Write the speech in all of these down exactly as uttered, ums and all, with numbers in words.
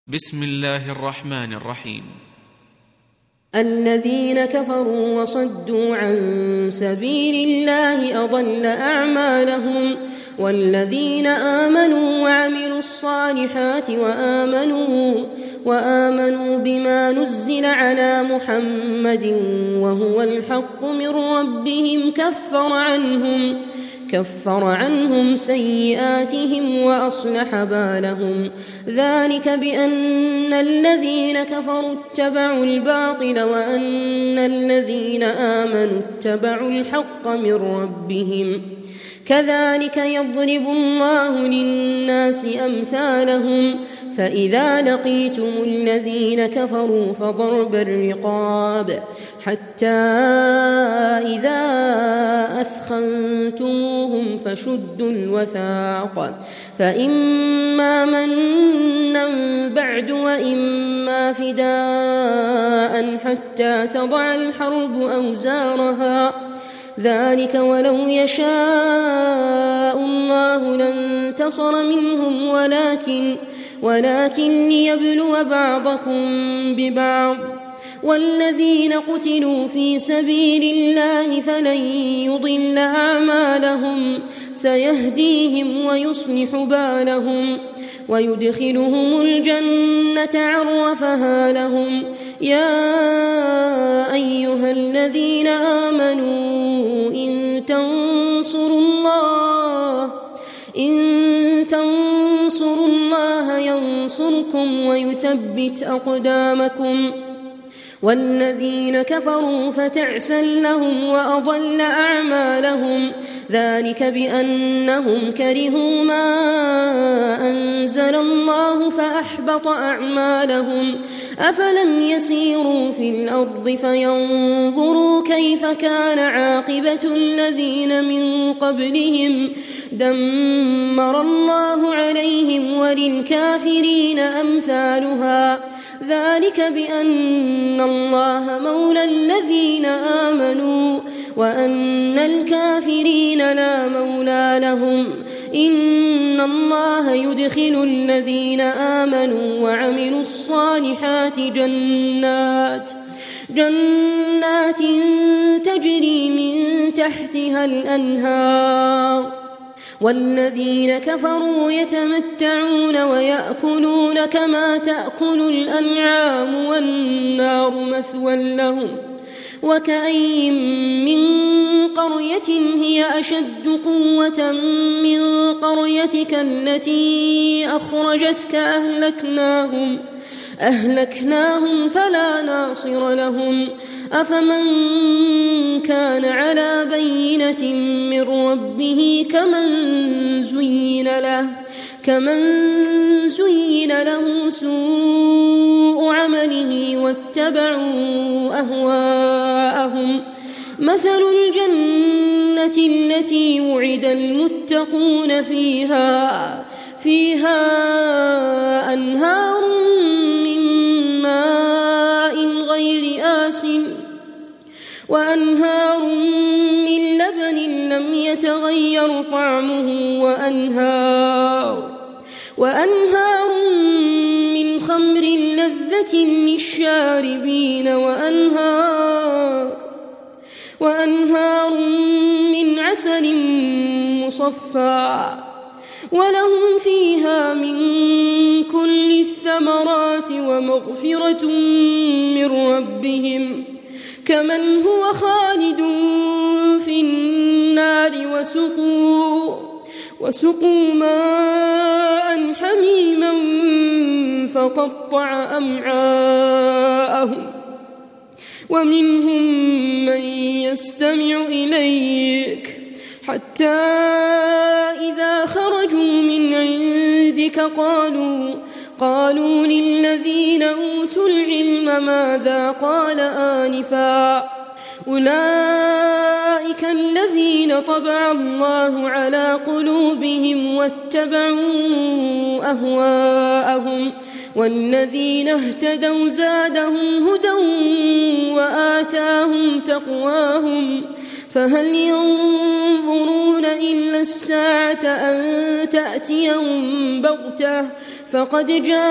بسم الله الرحمن الرحيم. الذين كفروا وصدوا عن سبيل الله أضل أعمالهم، والذين آمنوا وعملوا الصالحات وآمنوا, وآمنوا بما نزل على محمد وهو الحق من ربهم كفر عنهم كفر عنهم سيئاتهم وأصلح بالهم. ذلك بأن الذين كفروا اتبعوا الباطل وأن الذين آمنوا اتبعوا الحق من ربهم. كذلك يضرب الله للناس أمثالهم. فإذا لقيتم الذين كفروا فضرب الرقاب حتى إذا أثخنتموهم فشدوا الوثاق، فإما منا بعد وإما فداء حتى تضع الحرب أوزارها. ذلك ولو يشاء الله لانتصر منهم ولكن, ولكن ليبلو بعضكم ببعض. والذين قتلوا في سبيل الله فلن يضل أعمالهم سيهديهم ويصلح بالهم ويدخلهم الجنة عرفها لهم. يا أيها الذين آمنوا إن تنصروا الله إن تنصروا الله ينصركم ويثبت أقدامكم. والذين كفروا فتعسا لهم وأضل أعمالهم. ذلك بأنهم كرهوا ما أنزل الله فأحبط أعمالهم. أفلم يسيروا في الأرض فينظروا كيف كان عاقبة الذين من قبلهم دمر الله عليهم وللكافرين أمثالها. ذلك بأن الله مولى الذين آمنوا وأن الكافرين لا مولى لهم. إن الله يدخل الذين آمنوا وعملوا الصالحات جنات جنات تجري من تحتها الأنهار. والذين كفروا يتمتعون ويأكلون كما تأكل الأنعام والنار مثوى لهم. وكأي من قرية هي أشد قوة من قريتك التي أخرجتك أهلكناهم أهلكناهم فلا ناصر لهم. أفمن كان على بينة من ربه كمن زين له كمن زين له سوء عمله واتبعوا أهواءهم. مثل الجنة التي وعد المتقون فيها فيها أنهار من ماء غير آسن وأنهار من لبن لم يتغير طعمه وأنهار, وأنهار من خمر لذة للشاربين وأنهار, وأنهار من عسل مصفى ولهم فيها من كل الثمرات ومغفرة من ربهم كمن هو خالد في النار وسقوا, وسقوا ماء حميما فقطع أمعاءهم. ومنهم من يستمع إليك حتى إذا خرجوا من عندك قالوا قالوا للذين أوتوا العلم ماذا قال آنفا. أولئك الذين طبع الله على قلوبهم واتبعوا أهواءهم. والذين اهتدوا زادهم هدى وآتاهم تقواهم. فهل ينظرون إلا الساعة أن تأتيهم بغتة فقد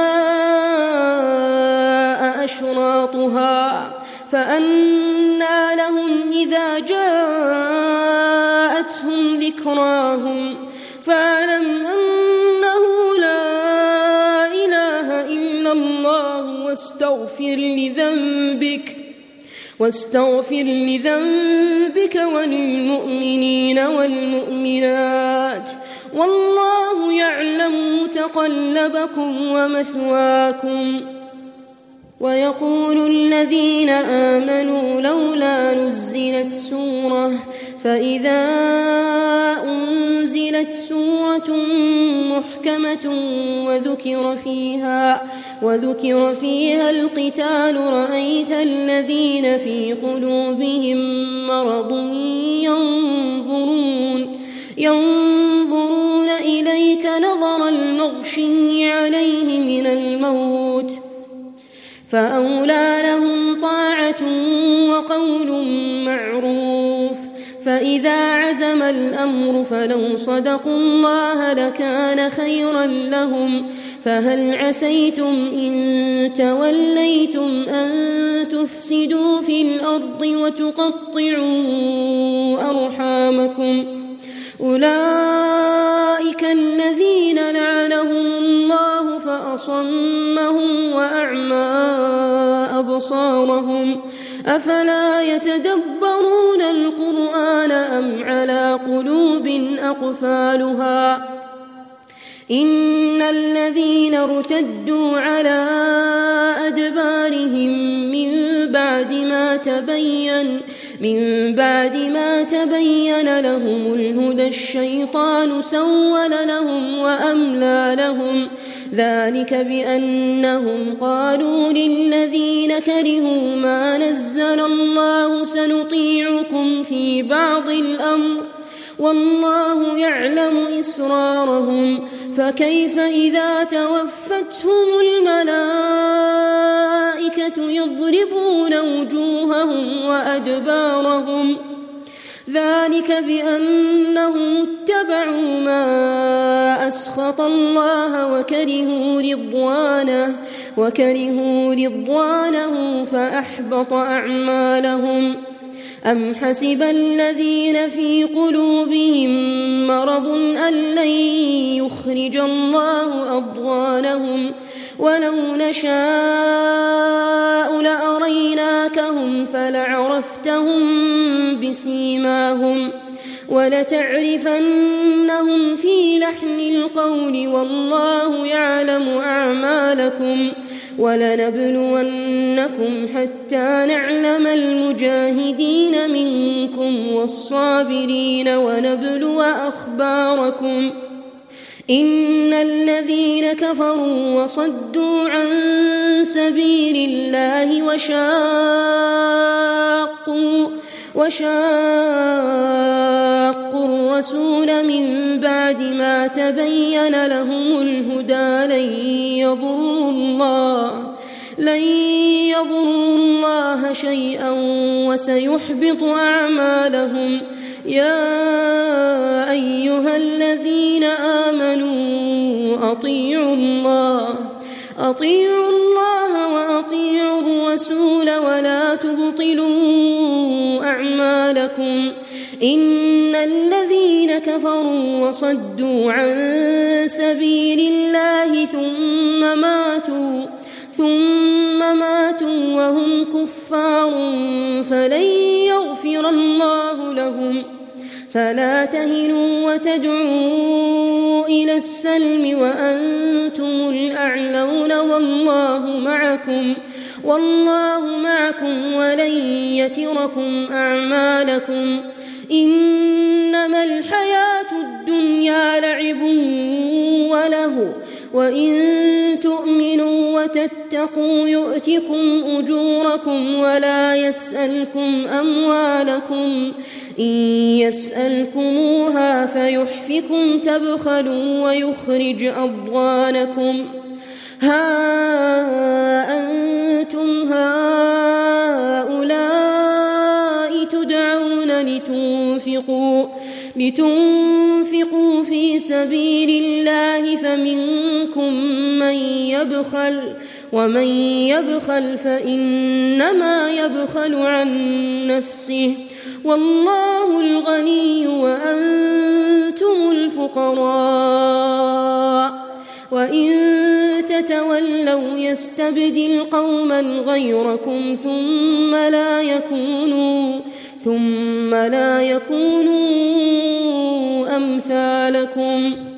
جاء أشراطها فأنى لهم إذا جاءتهم ذكراهم فاعلم أنه لا إله إلا الله واستغفر لذنبك واستغفر لذنبك وللمؤمنين والمؤمنات والله يعلم متقلبكم ومثواكم. ويقول الذين آمنوا لولا نزلت سورة فإذا أنزلت سورة محكمة وذكر فيها وذكر فيها القتال رأيت الذين في قلوبهم مرض ينظرون ينظرون إليك نظر المغشي عليه من الموت فأولى لهم طاعة وقول معروف. فإذا عزم الأمر فلو صدقوا الله لكان خيرا لهم. فهل عسيتم إن توليتم أن تفسدوا في الأرض وتقطعوا أرحامكم أولئك الذين لعنهم الله فأصمهم وأعمى أبصارهم أفلا يتدبرون القرآن أم على قلوب أقفالها إن الذين ارتدوا على أدبارهم من بعد ما تبين من بعد ما تبين لهم الهدى الشيطان سول لهم وأملى لهم ذلك بأنهم قالوا للذين كرهوا ما نزل الله سنطيعكم في بعض الأمر والله يعلم إسرارهم فكيف إذا توفتهم الملائكة يضربون وجوههم وأدبارهم ذلك بأنهم اتبعوا ما أسخط الله وكرهوا رضوانه وكرهوا رضوانه فأحبط أعمالهم. أم حسب الذين في قلوبهم مرض أن لن يخرج الله أضغانهم ولو نشاء لأريناكهم فلعرفتهم بسيماهم ولتعرفنهم في لحن القول والله يعلم أعمالكم ولنبلونكم حتى نعلم المجاهدين منكم والصابرين ونبلو أخباركم إن الذين كفروا وصدوا عن سبيل الله وشاقوا وشاقوا الرسول من بعد ما تبين لهم الهدى لن يضروا الله لن يضروا الله شيئا وسيحبط أعمالهم. يا أيها الذين آمنوا أطيعوا الله أطيعوا الله وأطيعوا الرسول ولا تبطلوا أعمالكم إن الذين كفروا وصدوا عن سبيل الله ثم ماتوا ثم ماتوا وهم كفار فلن يغفر الله لهم. فلا تهنوا وتدعوا إلى السلم وأنتم الأعلون والله معكم والله معكم ولن يتركم أعمالكم. إنما الحياة الدنيا لعب وله وإن تؤمنوا وتتقوا يؤتكم أجوركم ولا يسألكم أموالكم إن يسألكموها فيحفكم تبخلوا ويخرج أضغانكم. ها أنتم هؤلاء تدعون لتنفقوا لتنفقوا في سبيل الله فمنكم من يبخل ومن يبخل فإنما يبخل عن نفسه والله الغني وأنتم الفقراء وإن تتولوا يستبدل قوما غيركم ثم لا يكونوا ثم لا يكونوا أمثالكم